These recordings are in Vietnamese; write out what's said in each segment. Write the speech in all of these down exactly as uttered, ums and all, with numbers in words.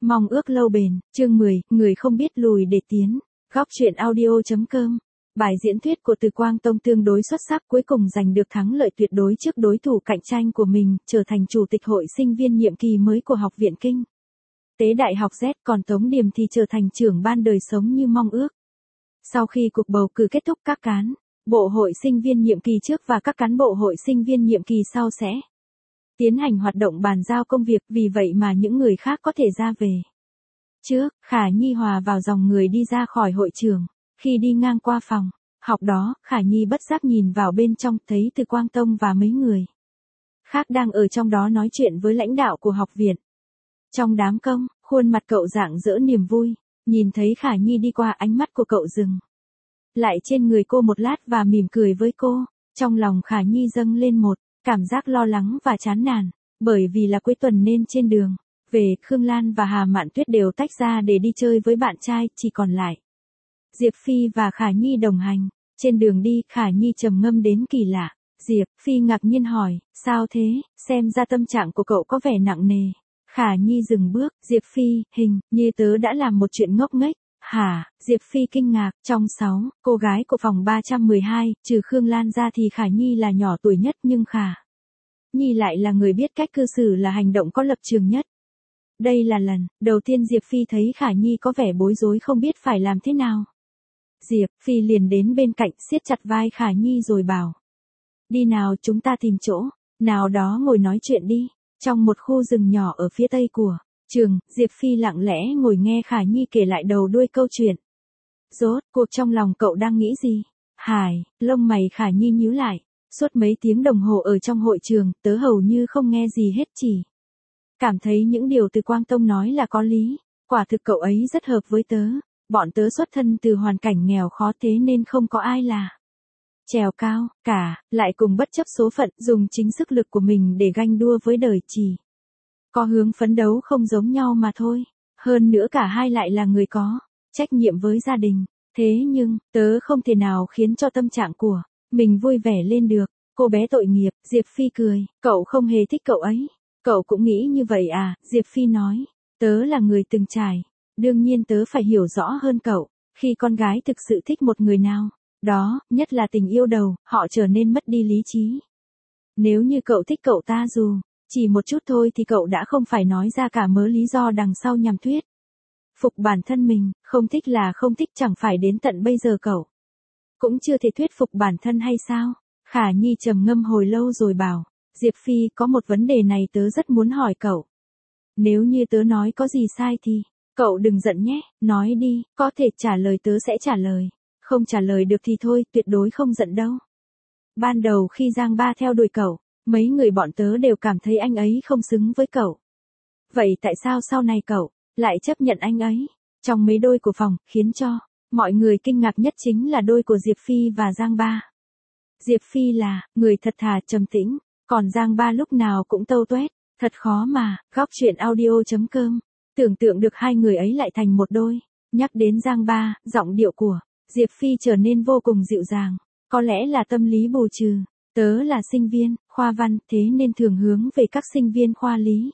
Mong ước lâu bền, chương mười, người không biết lùi để tiến. Góc truyện audio chấm com. Bài diễn thuyết của Từ Quang Tông tương đối xuất sắc, cuối cùng giành được thắng lợi tuyệt đối trước đối thủ cạnh tranh của mình, trở thành chủ tịch hội sinh viên nhiệm kỳ mới của Học viện Kinh tế Đại học Z, còn Tống Điềm thì trở thành trưởng ban đời sống như mong ước. Sau khi cuộc bầu cử kết thúc, các cán bộ hội sinh viên nhiệm kỳ trước và các cán bộ hội sinh viên nhiệm kỳ sau sẽ tiến hành hoạt động bàn giao công việc, vì vậy mà những người khác có thể ra về trước. Khả Nhi hòa vào dòng người đi ra khỏi hội trường. Khi đi ngang qua phòng học đó, Khả Nhi bất giác nhìn vào bên trong, thấy Từ Quang Tông và mấy người khác đang ở trong đó nói chuyện với lãnh đạo của học viện. Trong đám công, khuôn mặt cậu rạng rỡ niềm vui, nhìn thấy Khả Nhi đi qua, ánh mắt của cậu dừng lại trên người cô một lát và mỉm cười với cô. Trong lòng Khả Nhi dâng lên một cảm giác lo lắng và chán nản, bởi vì là cuối tuần nên trên đường về, Khương Lan và Hà Mạn Tuyết đều tách ra để đi chơi với bạn trai, chỉ còn lại Diệp Phi và Khả Nhi đồng hành. Trên đường đi, Khả Nhi trầm ngâm đến kỳ lạ. Diệp Phi ngạc nhiên hỏi, sao thế, xem ra tâm trạng của cậu có vẻ nặng nề. Khả Nhi dừng bước. Diệp Phi, hình như tớ đã làm một chuyện ngốc nghếch. Hả? Diệp Phi kinh ngạc. Trong sáu cô gái của phòng ba trăm mười hai, trừ Khương Lan ra thì Khả Nhi là nhỏ tuổi nhất, nhưng Khả Nhi lại là người biết cách cư xử, là hành động có lập trường nhất. Đây là lần đầu tiên Diệp Phi thấy Khả Nhi có vẻ bối rối, không biết phải làm thế nào. Diệp Phi liền đến bên cạnh, siết chặt vai Khả Nhi rồi bảo, đi nào, chúng ta tìm chỗ nào đó ngồi nói chuyện đi. Trong một khu rừng nhỏ ở phía tây của trường, Diệp Phi lặng lẽ ngồi nghe Khả Nhi kể lại đầu đuôi câu chuyện. Rốt cuộc trong lòng cậu đang nghĩ gì? Hải, lông mày Khả Nhi nhíu lại. Suốt mấy tiếng đồng hồ ở trong hội trường, tớ hầu như không nghe gì hết, chỉ cảm thấy những điều Từ Quang Tông nói là có lý. Quả thực cậu ấy rất hợp với tớ. Bọn tớ xuất thân từ hoàn cảnh nghèo khó, thế nên không có ai là trèo cao cả, lại cùng bất chấp số phận, dùng chính sức lực của mình để ganh đua với đời, chỉ có hướng phấn đấu không giống nhau mà thôi. Hơn nữa cả hai lại là người có trách nhiệm với gia đình. Thế nhưng, tớ không thể nào khiến cho tâm trạng của mình vui vẻ lên được. Cô bé tội nghiệp. Diệp Phi cười, cậu không hề thích cậu ấy. Cậu cũng nghĩ như vậy à? Diệp Phi nói, tớ là người từng trải, đương nhiên tớ phải hiểu rõ hơn cậu. Khi con gái thực sự thích một người nào đó, nhất là tình yêu đầu, họ trở nên mất đi lý trí. Nếu như cậu thích cậu ta dù chỉ một chút thôi thì cậu đã không phải nói ra cả mớ lý do đằng sau nhằm thuyết phục bản thân mình. Không thích là không thích, chẳng phải đến tận bây giờ cậu cũng chưa thể thuyết phục bản thân hay sao? Khả Nhi trầm ngâm hồi lâu rồi bảo, Diệp Phi, có một vấn đề này tớ rất muốn hỏi cậu. Nếu như tớ nói có gì sai thì cậu đừng giận nhé, nói đi, có thể trả lời tớ sẽ trả lời, không trả lời được thì thôi, tuyệt đối không giận đâu. Ban đầu khi Giang Ba theo đuổi cậu, mấy người bọn tớ đều cảm thấy anh ấy không xứng với cậu. Vậy tại sao sau này cậu lại chấp nhận anh ấy? Trong mấy đôi của phòng, khiến cho mọi người kinh ngạc nhất chính là đôi của Diệp Phi và Giang Ba. Diệp Phi là người thật thà, trầm tĩnh, còn Giang Ba lúc nào cũng tâu tuét, thật khó mà. Góc truyện audio chấm com. Tưởng tượng được hai người ấy lại thành một đôi. Nhắc đến Giang Ba, giọng điệu của Diệp Phi trở nên vô cùng dịu dàng. Có lẽ là tâm lý bù trừ. Tớ là sinh viên khoa văn, thế nên thường hướng về các sinh viên khoa lý.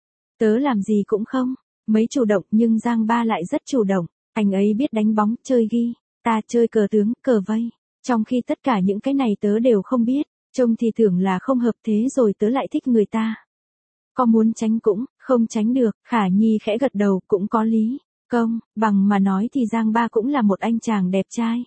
Tớ làm gì cũng không mấy chủ động, nhưng Giang Ba lại rất chủ động. Anh ấy biết đánh bóng, chơi ghi ta, chơi cờ tướng, cờ vây. Trong khi tất cả những cái này tớ đều không biết. Trông thì tưởng là không hợp, thế rồi tớ lại thích người ta. Có muốn tránh cũng không tránh được. Khả Nhi khẽ gật đầu, cũng có lý. Công bằng mà nói thì Giang Ba cũng là một anh chàng đẹp trai.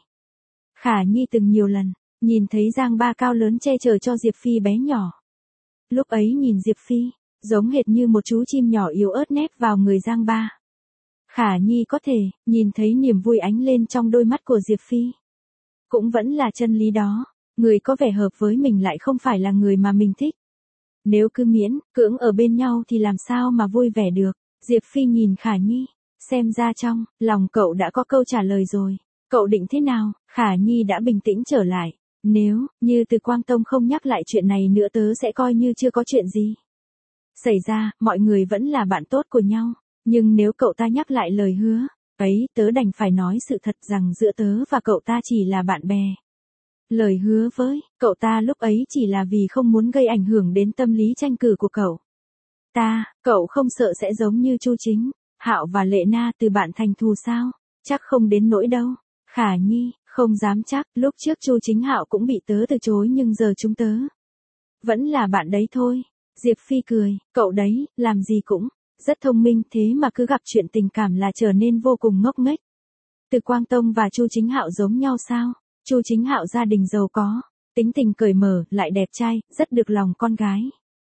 Khả Nhi từng nhiều lần nhìn thấy Giang Ba cao lớn che chở cho Diệp Phi bé nhỏ. Lúc ấy nhìn Diệp Phi giống hệt như một chú chim nhỏ yếu ớt nép vào người Giang Ba. Khả Nhi có thể nhìn thấy niềm vui ánh lên trong đôi mắt của Diệp Phi. Cũng vẫn là chân lý đó, người có vẻ hợp với mình lại không phải là người mà mình thích. Nếu cứ miễn cưỡng ở bên nhau thì làm sao mà vui vẻ được. Diệp Phi nhìn Khả Nhi, xem ra trong lòng cậu đã có câu trả lời rồi. Cậu định thế nào? Khả Nhi đã bình tĩnh trở lại. Nếu như Từ Quang Tông không nhắc lại chuyện này nữa, tớ sẽ coi như chưa có chuyện gì xảy ra, mọi người vẫn là bạn tốt của nhau. Nhưng nếu cậu ta nhắc lại lời hứa ấy, tớ đành phải nói sự thật rằng giữa tớ và cậu ta chỉ là bạn bè. Lời hứa với cậu ta lúc ấy chỉ là vì không muốn gây ảnh hưởng đến tâm lý tranh cử của cậu ta. Cậu không sợ sẽ giống như Chu Chính Hạo và Lệ Na từ bạn thành thù sao? Chắc không đến nỗi đâu. Khả Nhi, không dám chắc, lúc trước Chu Chính Hạo cũng bị tớ từ chối nhưng giờ chúng tớ vẫn là bạn đấy thôi. Diệp Phi cười, cậu đấy, làm gì cũng rất thông minh, thế mà cứ gặp chuyện tình cảm là trở nên vô cùng ngốc nghếch. Từ Quang Tông và Chu Chính Hạo giống nhau sao? Chu Chính Hạo gia đình giàu có, tính tình cởi mở, lại đẹp trai, rất được lòng con gái.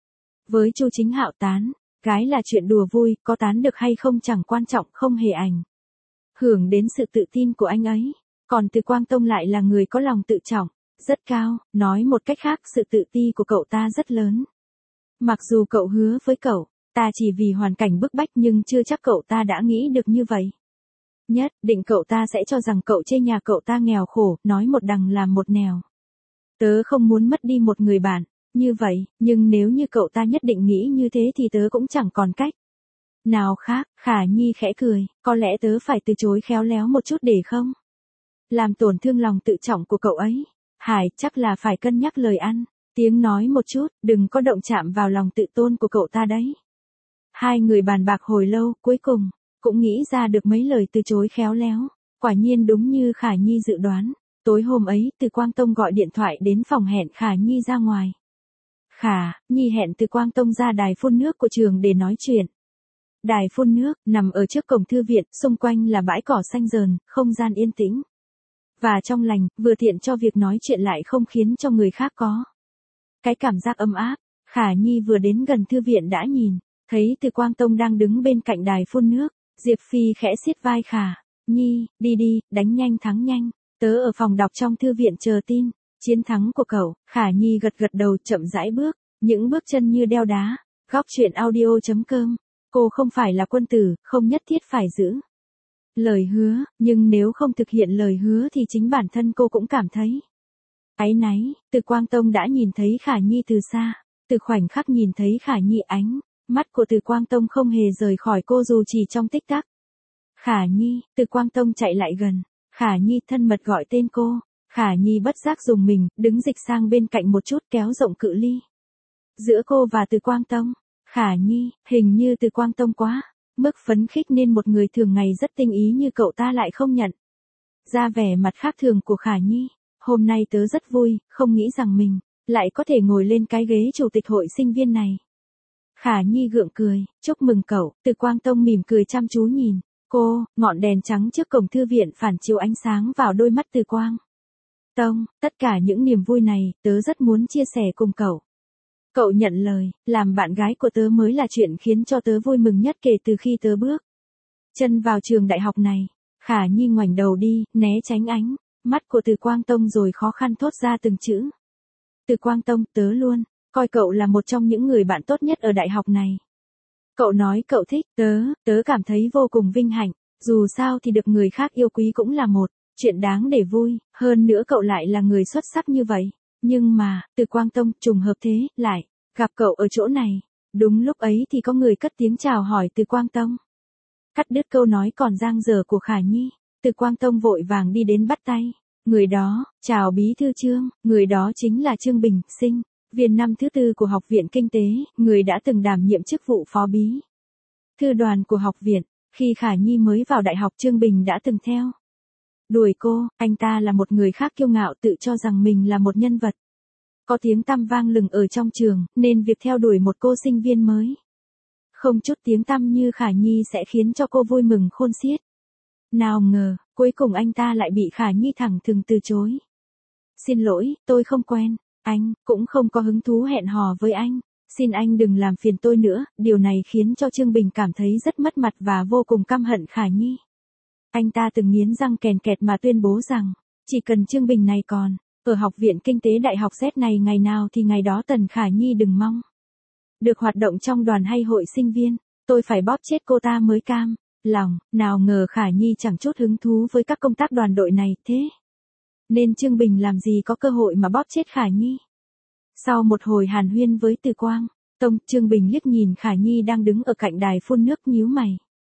Với Chu Chính Hạo tán gái là chuyện đùa vui, có tán được hay không chẳng quan trọng, không hề ảnh hưởng đến sự tự tin của anh ấy. Còn Từ Quang Tông lại là người có lòng tự trọng rất cao, nói một cách khác, sự tự ti của cậu ta rất lớn. Mặc dù cậu hứa với cậu ta chỉ vì hoàn cảnh bức bách nhưng chưa chắc cậu ta đã nghĩ được như vậy. Nhất định cậu ta sẽ cho rằng cậu chê nhà cậu ta nghèo khổ, nói một đằng làm một nẻo. Tớ không muốn mất đi một người bạn như vậy, nhưng nếu như cậu ta nhất định nghĩ như thế thì tớ cũng chẳng còn cách nào khác. Khả Nhi khẽ cười, có lẽ tớ phải từ chối khéo léo một chút để không làm tổn thương lòng tự trọng của cậu ấy. Hải, chắc là phải cân nhắc lời ăn tiếng nói một chút, đừng có động chạm vào lòng tự tôn của cậu ta đấy. Hai người bàn bạc hồi lâu, cuối cùng cũng nghĩ ra được mấy lời từ chối khéo léo. Quả nhiên đúng như Khả Nhi dự đoán, tối hôm ấy Từ Quang Tông gọi điện thoại đến phòng hẹn Khả Nhi ra ngoài. Khả Nhi hẹn Từ Quang Tông ra đài phun nước của trường để nói chuyện. Đài phun nước nằm ở trước cổng thư viện, xung quanh là bãi cỏ xanh rờn, không gian yên tĩnh và trong lành, vừa thiện cho việc nói chuyện lại không khiến cho người khác có cái cảm giác ấm áp. Khả Nhi vừa đến gần thư viện đã nhìn thấy Từ Quang Tông đang đứng bên cạnh đài phun nước. Diệp Phi khẽ siết vai Khả Nhi, đi đi, đánh nhanh thắng nhanh. Tớ ở phòng đọc trong thư viện chờ tin chiến thắng của cậu. Khả Nhi gật gật đầu, chậm rãi bước, những bước chân như đeo đá. Góc truyện audio chấm com. Cô không phải là quân tử, không nhất thiết phải giữ lời hứa, nhưng nếu không thực hiện lời hứa thì chính bản thân cô cũng cảm thấy áy náy. Từ Quang Tông đã nhìn thấy Khả Nhi từ xa. Từ khoảnh khắc nhìn thấy Khả Nhi, ánh mắt của Từ Quang Tông không hề rời khỏi cô dù chỉ trong tích tắc. Khả Nhi, Từ Quang Tông chạy lại gần. Khả Nhi thân mật gọi tên cô. Khả Nhi bất giác dùng mình, đứng dịch sang bên cạnh một chút, kéo rộng cự ly giữa cô và Từ Quang Tông. Khả Nhi, hình như Từ Quang Tông quá mức phấn khích nên một người thường ngày rất tinh ý như cậu ta lại không nhận ra vẻ mặt khác thường của Khả Nhi. Hôm nay tớ rất vui, không nghĩ rằng mình lại có thể ngồi lên cái ghế chủ tịch hội sinh viên này. Khả Nhi gượng cười, chúc mừng cậu. Từ Quang Tông mỉm cười chăm chú nhìn cô, ngọn đèn trắng trước cổng thư viện phản chiếu ánh sáng vào đôi mắt Từ Quang Tông. Tất cả những niềm vui này, tớ rất muốn chia sẻ cùng cậu. Cậu nhận lời, làm bạn gái của tớ mới là chuyện khiến cho tớ vui mừng nhất kể từ khi tớ bước chân vào trường đại học này. Khả Nhi ngoảnh đầu đi, né tránh ánh mắt của Từ Quang Tông rồi khó khăn thốt ra từng chữ. Từ Quang Tông, tớ luôn coi cậu là một trong những người bạn tốt nhất ở đại học này. Cậu nói cậu thích tớ, tớ cảm thấy vô cùng vinh hạnh. Dù sao thì được người khác yêu quý cũng là một chuyện đáng để vui, hơn nữa cậu lại là người xuất sắc như vậy. Nhưng mà, Từ Quang Tông, trùng hợp thế, lại gặp cậu ở chỗ này. Đúng lúc ấy thì có người cất tiếng chào hỏi Từ Quang Tông. Cắt đứt câu nói còn dang dở của Khả Nhi, Từ Quang Tông vội vàng đi đến bắt tay người đó. Chào bí thư Trương. Người đó chính là Trương Bình, sinh viên năm thứ tư của Học viện Kinh tế, người đã từng đảm nhiệm chức vụ phó bí thư đoàn của học viện. Khi Khả Nhi mới vào đại học, Trương Bình đã từng theo đuổi cô. Anh ta là một người khác kiêu ngạo, tự cho rằng mình là một nhân vật có tiếng tăm vang lừng ở trong trường, nên việc theo đuổi một cô sinh viên mới không chút tiếng tăm như Khả Nhi sẽ khiến cho cô vui mừng khôn xiết. Nào ngờ, cuối cùng anh ta lại bị Khả Nhi thẳng thừng từ chối. Xin lỗi, tôi không quen anh, cũng không có hứng thú hẹn hò với anh. Xin anh đừng làm phiền tôi nữa. Điều này khiến cho Trương Bình cảm thấy rất mất mặt và vô cùng căm hận Khả Nhi. Anh ta từng nghiến răng kèn kẹt mà tuyên bố rằng, chỉ cần Trương Bình này còn ở Học viện Kinh tế Đại học Z này ngày nào thì ngày đó Tần Khả Nhi đừng mong được hoạt động trong đoàn hay hội sinh viên. Tôi phải bóp chết cô ta mới cam lòng. Nào ngờ Khả Nhi chẳng chút hứng thú với các công tác đoàn đội này, thế nên Trương Bình làm gì có cơ hội mà bóp chết Khả Nhi. Sau một hồi hàn huyên với Từ Quang Tông, Trương Bình liếc nhìn Khả Nhi đang đứng ở cạnh đài phun nước, nhíu mày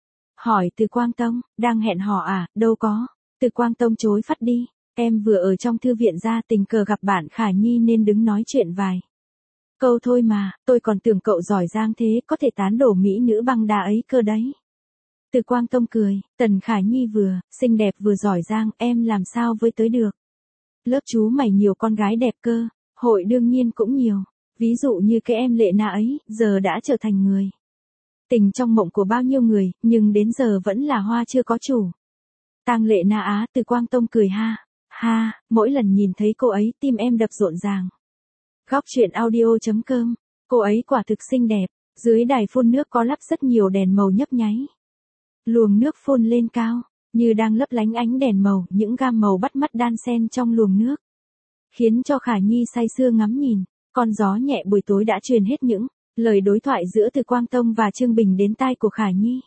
hỏi Từ Quang Tông, đang hẹn hò à? Đâu có. Từ Quang Tông chối phắt đi. Em vừa ở trong thư viện ra, tình cờ gặp bạn Khả Nhi nên đứng nói chuyện vài câu thôi mà. Tôi còn tưởng cậu giỏi giang thế, có thể tán đổ mỹ nữ băng đá ấy cơ đấy. Từ Quang Tông cười, Tần Khả Nhi vừa, xinh đẹp vừa giỏi giang, em làm sao với tới được. Lớp chú mày nhiều con gái đẹp cơ, hội đương nhiên cũng nhiều. Ví dụ như cái em Lệ Na ấy, giờ đã trở thành người tình trong mộng của bao nhiêu người, nhưng đến giờ vẫn là hoa chưa có chủ. Tang Lệ Na á, Từ Quang Tông cười ha. Ha, mỗi lần nhìn thấy cô ấy tim em đập rộn ràng. Góc truyện audio chấm com, cô ấy quả thực xinh đẹp, dưới đài phun nước có lắp rất nhiều đèn màu nhấp nháy. Luồng nước phun lên cao, như đang lấp lánh ánh đèn màu, những gam màu bắt mắt đan xen trong luồng nước. Khiến cho Khả Nhi say sưa ngắm nhìn, con gió nhẹ buổi tối đã truyền hết những lời đối thoại giữa Từ Quang Tông và Trương Bình đến tai của Khả Nhi.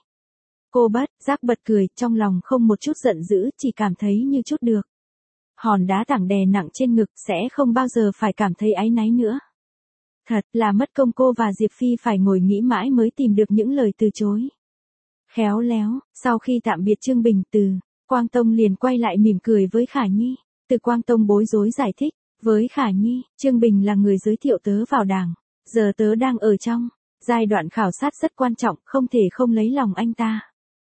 Cô bất giác bật cười, trong lòng không một chút giận dữ, chỉ cảm thấy như chút được. Hòn đá thẳng đè nặng trên ngực, sẽ không bao giờ phải cảm thấy áy náy nữa. Thật là mất công cô và Diệp Phi phải ngồi nghĩ mãi mới tìm được những lời từ chối. Khéo léo, sau khi tạm biệt Trương Bình, Từ Quang Tông liền quay lại mỉm cười với Khả Nhi. Từ Quang Tông bối rối giải thích, với Khả Nhi, Trương Bình là người giới thiệu tớ vào đảng, giờ tớ đang ở trong giai đoạn khảo sát rất quan trọng, không thể không lấy lòng anh ta.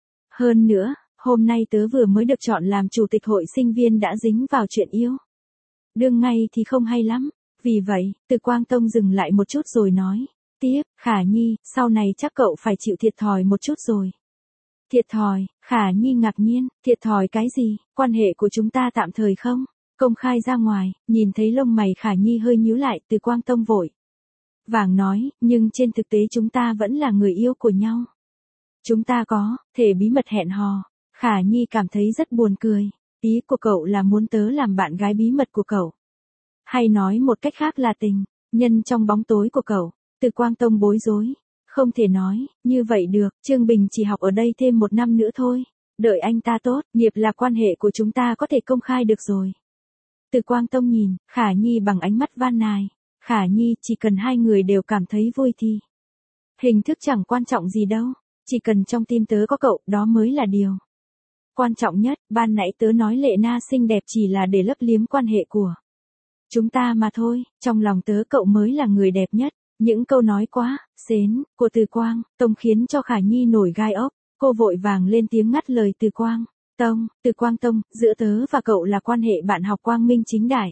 Hơn nữa, hôm nay tớ vừa mới được chọn làm chủ tịch hội sinh viên đã dính vào chuyện yêu đương ngay thì không hay lắm. Vì vậy, Từ Quang Tông dừng lại một chút rồi nói tiếp, Khả Nhi, sau này chắc cậu phải chịu thiệt thòi một chút rồi. Thiệt thòi? Khả Nhi ngạc nhiên, thiệt thòi cái gì, quan hệ của chúng ta tạm thời không công khai ra ngoài. Nhìn thấy lông mày Khả Nhi hơi nhíu lại, Từ Quang Tông vội vàng nói, nhưng trên thực tế chúng ta vẫn là người yêu của nhau. Chúng ta có thể bí mật hẹn hò. Khả Nhi cảm thấy rất buồn cười. Ý của cậu là muốn tớ làm bạn gái bí mật của cậu, hay nói một cách khác là tình nhân trong bóng tối của cậu? Từ Quang Tông bối rối, không thể nói như vậy được. Trương Bình chỉ học ở đây thêm một năm nữa thôi, đợi anh ta tốt nghiệp là quan hệ của chúng ta có thể công khai được rồi. Từ Quang Tông nhìn Khả Nhi bằng ánh mắt van nài. Khả Nhi, chỉ cần hai người đều cảm thấy vui thì hình thức chẳng quan trọng gì đâu, chỉ cần trong tim tớ có cậu, đó mới là điều quan trọng nhất. Ban nãy tớ nói Lệ Na xinh đẹp chỉ là để lấp liếm quan hệ của chúng ta mà thôi, trong lòng tớ cậu mới là người đẹp nhất. Những câu nói quá xến của Từ Quang Tông khiến cho Khả Nhi nổi gai ốc, cô vội vàng lên tiếng ngắt lời Từ Quang Tông. Từ Quang Tông, giữa tớ và cậu là quan hệ bạn học quang minh chính đại,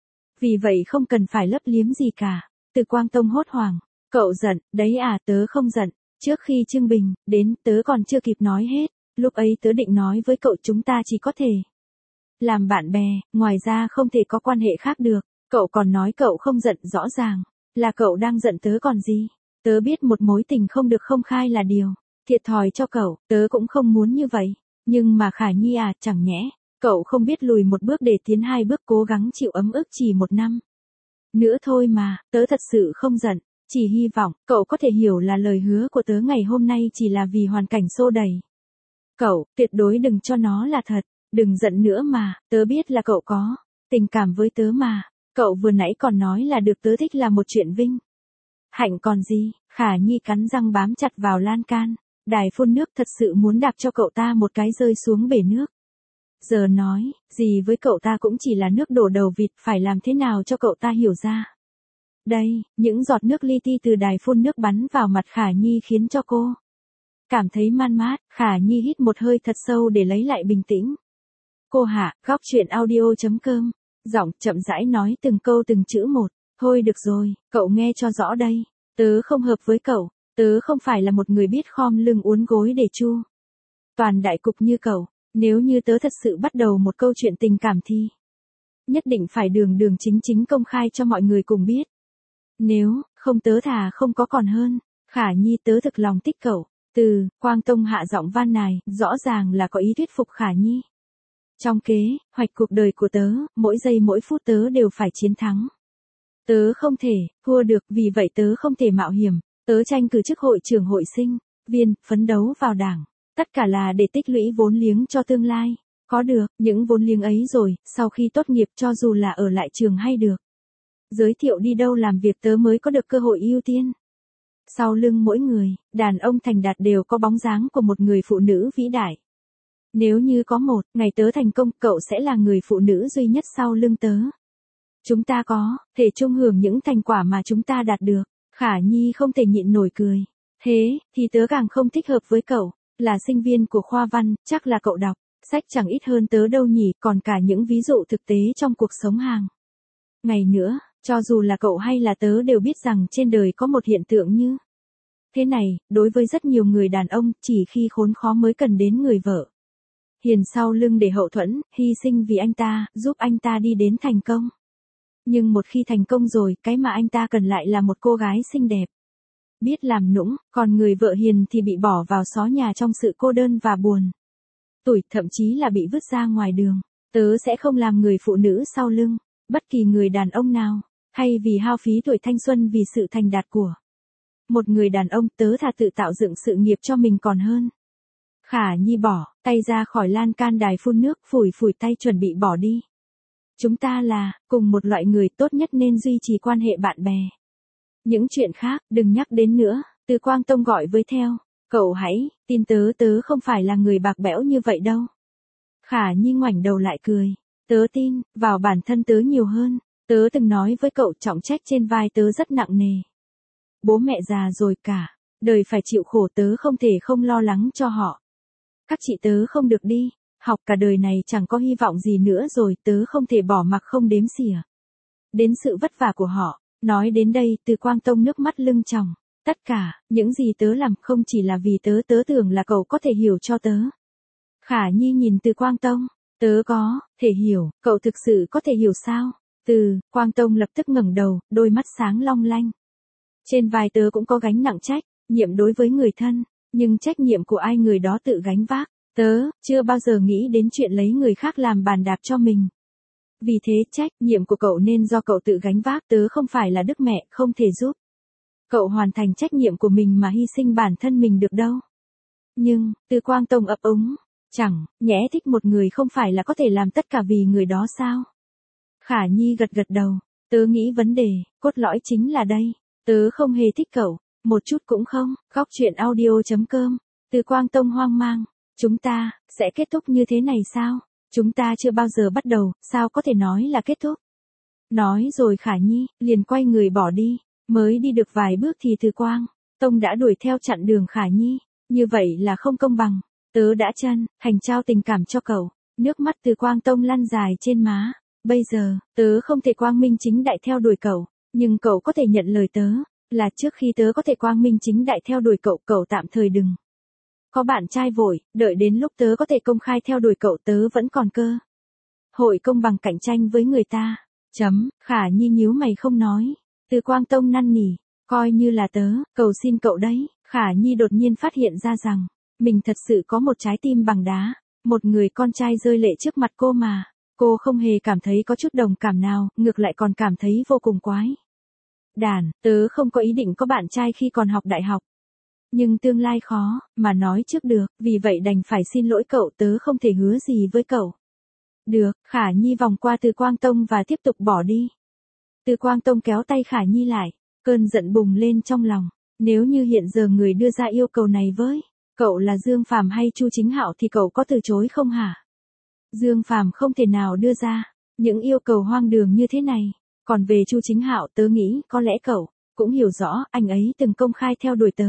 vì vậy không cần phải lấp liếm gì cả. Từ Quang Tông hốt hoảng, cậu giận đấy à? Tớ không giận, trước khi Trương Bình đến tớ còn chưa kịp nói hết, lúc ấy tớ định nói với cậu chúng ta chỉ có thể làm bạn bè, ngoài ra không thể có quan hệ khác được. Cậu còn nói cậu không giận, rõ ràng là cậu đang giận tớ còn gì. Tớ biết một mối tình không được không khai là điều thiệt thòi cho cậu, tớ cũng không muốn như vậy. Nhưng mà Khả Nhi à, chẳng nhẽ cậu không biết lùi một bước để tiến hai bước, cố gắng chịu ấm ức chỉ một năm nữa thôi mà. Tớ thật sự không giận, chỉ hy vọng cậu có thể hiểu là lời hứa của tớ ngày hôm nay chỉ là vì hoàn cảnh xô đẩy. Cậu, tuyệt đối đừng cho nó là thật. Đừng giận nữa mà, tớ biết là cậu có tình cảm với tớ mà. Cậu vừa nãy còn nói là được tớ thích là một chuyện vinh hạnh còn gì. Khả Nhi cắn răng bám chặt vào lan can đài phun nước, thật sự muốn đạp cho cậu ta một cái rơi xuống bể nước. Giờ nói gì với cậu ta cũng chỉ là nước đổ đầu vịt, phải làm thế nào cho cậu ta hiểu ra. Đây, những giọt nước li ti từ đài phun nước bắn vào mặt Khả Nhi khiến cho cô cảm thấy man mát. Khả Nhi hít một hơi thật sâu để lấy lại bình tĩnh. Cô hạ, góc truyện audio chấm com, giọng chậm rãi nói từng câu từng chữ một. Thôi được rồi, cậu nghe cho rõ đây. Tớ không hợp với cậu, tớ không phải là một người biết khom lưng uốn gối để chu toàn đại cục như cậu. Nếu như tớ thật sự bắt đầu một câu chuyện tình cảm thì nhất định phải đường đường chính chính công khai cho mọi người cùng biết. Nếu không tớ thà không có còn hơn. Khả Nhi, tớ thực lòng thích cậu. Từ Quang Tông hạ giọng van nài, rõ ràng là có ý thuyết phục Khả Nhi. Trong kế hoạch cuộc đời của tớ, mỗi giây mỗi phút tớ đều phải chiến thắng. Tớ không thể thua được, vì vậy tớ không thể mạo hiểm. Tớ tranh cử chức hội trưởng hội sinh viên, phấn đấu vào đảng. Tất cả là để tích lũy vốn liếng cho tương lai. Có được những vốn liếng ấy rồi, sau khi tốt nghiệp cho dù là ở lại trường hay được giới thiệu đi đâu làm việc, tớ mới có được cơ hội ưu tiên. Sau lưng mỗi người đàn ông thành đạt đều có bóng dáng của một người phụ nữ vĩ đại. Nếu như có một ngày tớ thành công, cậu sẽ là người phụ nữ duy nhất sau lưng tớ. Chúng ta có thể chung hưởng những thành quả mà chúng ta đạt được. Khả Nhi không thể nhịn nổi cười. Thế thì tớ càng không thích hợp với cậu. Là sinh viên của khoa văn, chắc là cậu đọc sách chẳng ít hơn tớ đâu nhỉ, còn cả những ví dụ thực tế trong cuộc sống hàng ngày nữa, cho dù là cậu hay là tớ đều biết rằng trên đời có một hiện tượng như thế này, đối với rất nhiều người đàn ông, chỉ khi khốn khó mới cần đến người vợ hiền sau lưng để hậu thuẫn, hy sinh vì anh ta, giúp anh ta đi đến thành công. Nhưng một khi thành công rồi, cái mà anh ta cần lại là một cô gái xinh đẹp, biết làm nũng, còn người vợ hiền thì bị bỏ vào xó nhà trong sự cô đơn và buồn tủi, thậm chí là bị vứt ra ngoài đường. Tớ sẽ không làm người phụ nữ sau lưng bất kỳ người đàn ông nào, hay vì hao phí tuổi thanh xuân vì sự thành đạt của một người đàn ông. Tớ thà tự tạo dựng sự nghiệp cho mình còn hơn. Khả Nhi bỏ tay ra khỏi lan can đài phun nước, phủi phủi tay chuẩn bị bỏ đi. Chúng ta là cùng một loại người, tốt nhất nên duy trì quan hệ bạn bè. Những chuyện khác, đừng nhắc đến nữa. Từ Quang Tông gọi với theo. Cậu hãy tin tớ, tớ không phải là người bạc bẽo như vậy đâu. Khả Nhi ngoảnh đầu lại cười. Tớ tin vào bản thân tớ nhiều hơn. Tớ từng nói với cậu, trọng trách trên vai tớ rất nặng nề. Bố mẹ già rồi, cả đời phải chịu khổ, tớ không thể không lo lắng cho họ. Các chị tớ không được đi học, cả đời này chẳng có hy vọng gì nữa rồi, tớ không thể bỏ mặc không đếm xỉa đến sự vất vả của họ. Nói đến đây, Từ Quang Tông nước mắt lưng tròng. Tất cả những gì tớ làm không chỉ là vì tớ, tớ tưởng là cậu có thể hiểu cho tớ. Khả Nhi nhìn Từ Quang Tông. Tớ có thể hiểu, cậu thực sự có thể hiểu sao? Từ Quang Tông lập tức ngẩng đầu, đôi mắt sáng long lanh. Trên vai tớ cũng có gánh nặng trách nhiệm đối với người thân, nhưng trách nhiệm của ai người đó tự gánh vác. Tớ chưa bao giờ nghĩ đến chuyện lấy người khác làm bàn đạp cho mình. Vì thế trách nhiệm của cậu nên do cậu tự gánh vác, tớ không phải là đức mẹ, không thể giúp cậu hoàn thành trách nhiệm của mình mà hy sinh bản thân mình được đâu. Nhưng, Từ Quang Tông ấp úng, chẳng nhẽ thích một người không phải là có thể làm tất cả vì người đó sao? Khả Nhi gật gật đầu. Tớ nghĩ vấn đề cốt lõi chính là đây. Tớ không hề thích cậu, một chút cũng không. Góc truyện audio chấm com. Từ Quang Tông hoang mang. Chúng ta sẽ kết thúc như thế này sao? Chúng ta chưa bao giờ bắt đầu, sao có thể nói là kết thúc? Nói rồi Khả Nhi liền quay người bỏ đi. Mới đi được vài bước thì Từ Quang Tông đã đuổi theo chặn đường Khả Nhi. Như vậy là không công bằng. Tớ đã chân thành trao tình cảm cho cậu. Nước mắt Từ Quang Tông lăn dài trên má. Bây giờ, tớ không thể quang minh chính đại theo đuổi cậu, nhưng cậu có thể nhận lời tớ, là trước khi tớ có thể quang minh chính đại theo đuổi cậu, cậu tạm thời đừng có bạn trai vội, đợi đến lúc tớ có thể công khai theo đuổi cậu, tớ vẫn còn cơ hội công bằng cạnh tranh với người ta. Chấm. Khả Nhi nhíu mày không nói. Từ Quang Tông năn nỉ, coi như là tớ cầu xin cậu đấy. Khả Nhi đột nhiên phát hiện ra rằng mình thật sự có một trái tim bằng đá, một người con trai rơi lệ trước mặt cô mà cô không hề cảm thấy có chút đồng cảm nào, ngược lại còn cảm thấy vô cùng quái đản. Tớ không có ý định có bạn trai khi còn học đại học, nhưng tương lai khó mà nói trước được, vì vậy đành phải xin lỗi cậu, tớ không thể hứa gì với cậu. Được. Khả Nhi vòng qua Từ Quang Tông và tiếp tục bỏ đi. Từ Quang Tông kéo tay Khả Nhi lại, cơn giận bùng lên trong lòng. Nếu như hiện giờ người đưa ra yêu cầu này với cậu là Dương Phàm hay Chu Chính Hạo thì cậu có từ chối không hả? Dương Phàm không thể nào đưa ra những yêu cầu hoang đường như thế này. Còn về Chu Chính Hạo, tớ nghĩ có lẽ cậu cũng hiểu rõ, anh ấy từng công khai theo đuổi tớ.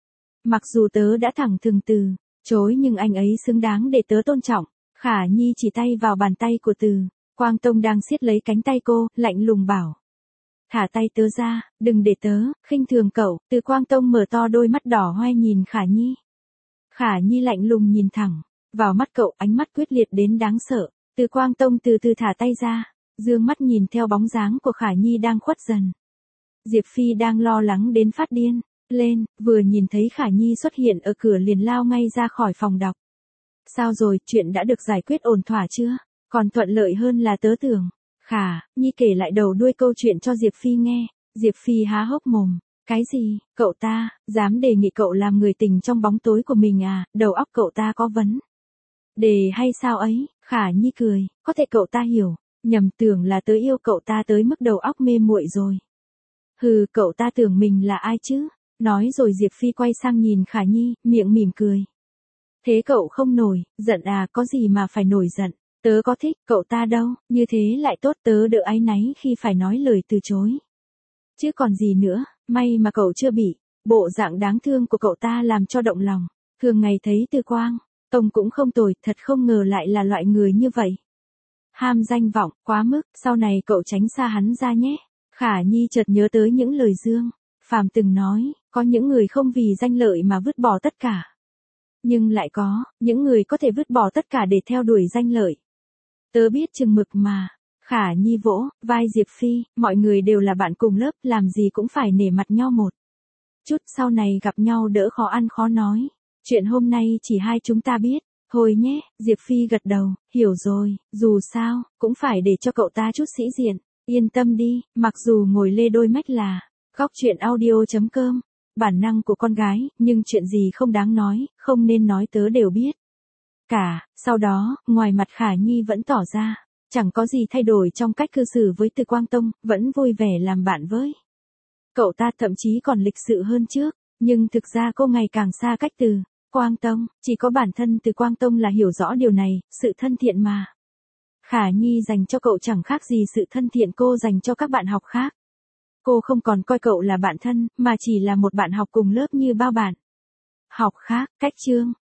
Mặc dù tớ đã thẳng thừng từ chối nhưng anh ấy xứng đáng để tớ tôn trọng. Khả Nhi chỉ tay vào bàn tay của Từ Quang Tông đang siết lấy cánh tay cô, lạnh lùng bảo. Thả tay tớ ra, đừng để tớ khinh thường cậu. Từ Quang Tông mở to đôi mắt đỏ hoe nhìn Khả Nhi. Khả Nhi lạnh lùng nhìn thẳng vào mắt cậu, ánh mắt quyết liệt đến đáng sợ. Từ Quang Tông từ từ thả tay ra, dương mắt nhìn theo bóng dáng của Khả Nhi đang khuất dần. Diệp Phi đang lo lắng đến phát điên lên, vừa nhìn thấy Khả Nhi xuất hiện ở cửa liền lao ngay ra khỏi phòng đọc. Sao rồi, chuyện đã được giải quyết ổn thỏa chưa? Còn thuận lợi hơn là tớ tưởng. Khả Nhi kể lại đầu đuôi câu chuyện cho Diệp Phi nghe. Diệp Phi há hốc mồm. Cái gì, cậu ta dám đề nghị cậu làm người tình trong bóng tối của mình à? Đầu óc cậu ta có vấn đề hay sao ấy? Khả Nhi cười, có thể cậu ta hiểu nhầm, tưởng là tớ yêu cậu ta tới mức đầu óc mê muội rồi. Hừ, cậu ta tưởng mình là ai chứ? Nói rồi Diệp Phi quay sang nhìn Khả Nhi, miệng mỉm cười. Thế cậu không nổi giận à? Có gì mà phải nổi giận, tớ có thích cậu ta đâu, như thế lại tốt, tớ đỡ áy náy khi phải nói lời từ chối. Chứ còn gì nữa, may mà cậu chưa bị bộ dạng đáng thương của cậu ta làm cho động lòng. Thường ngày thấy Từ Quang Tông cũng không tồi, thật không ngờ lại là loại người như vậy. Ham danh vọng, quá mức, sau này cậu tránh xa hắn ra nhé. Khả Nhi chợt nhớ tới những lời Dương Phàm từng nói, có những người không vì danh lợi mà vứt bỏ tất cả. Nhưng lại có, những người có thể vứt bỏ tất cả để theo đuổi danh lợi. Tớ biết chừng mực mà. Khả Nhi vỗ vai Diệp Phi, mọi người đều là bạn cùng lớp, làm gì cũng phải nể mặt nhau một chút, sau này gặp nhau đỡ khó ăn khó nói. Chuyện hôm nay chỉ hai chúng ta biết. Thôi nhé, Diệp Phi gật đầu, hiểu rồi, dù sao, cũng phải để cho cậu ta chút sĩ diện. Yên tâm đi, mặc dù ngồi lê đôi mách là góc chuyện audio.com, bản năng của con gái, nhưng chuyện gì không đáng nói, không nên nói tớ đều biết. Cả, sau đó, ngoài mặt Khả Nhi vẫn tỏ ra, chẳng có gì thay đổi trong cách cư xử với Từ Quang Tông, vẫn vui vẻ làm bạn với cậu ta, thậm chí còn lịch sự hơn trước, nhưng thực ra cô ngày càng xa cách Từ Quang Tông, chỉ có bản thân Từ Quang Tông là hiểu rõ điều này, sự thân thiện mà Khả Nhi dành cho cậu chẳng khác gì sự thân thiện cô dành cho các bạn học khác. Cô không còn coi cậu là bạn thân, mà chỉ là một bạn học cùng lớp như bao bạn học khác. Cách chương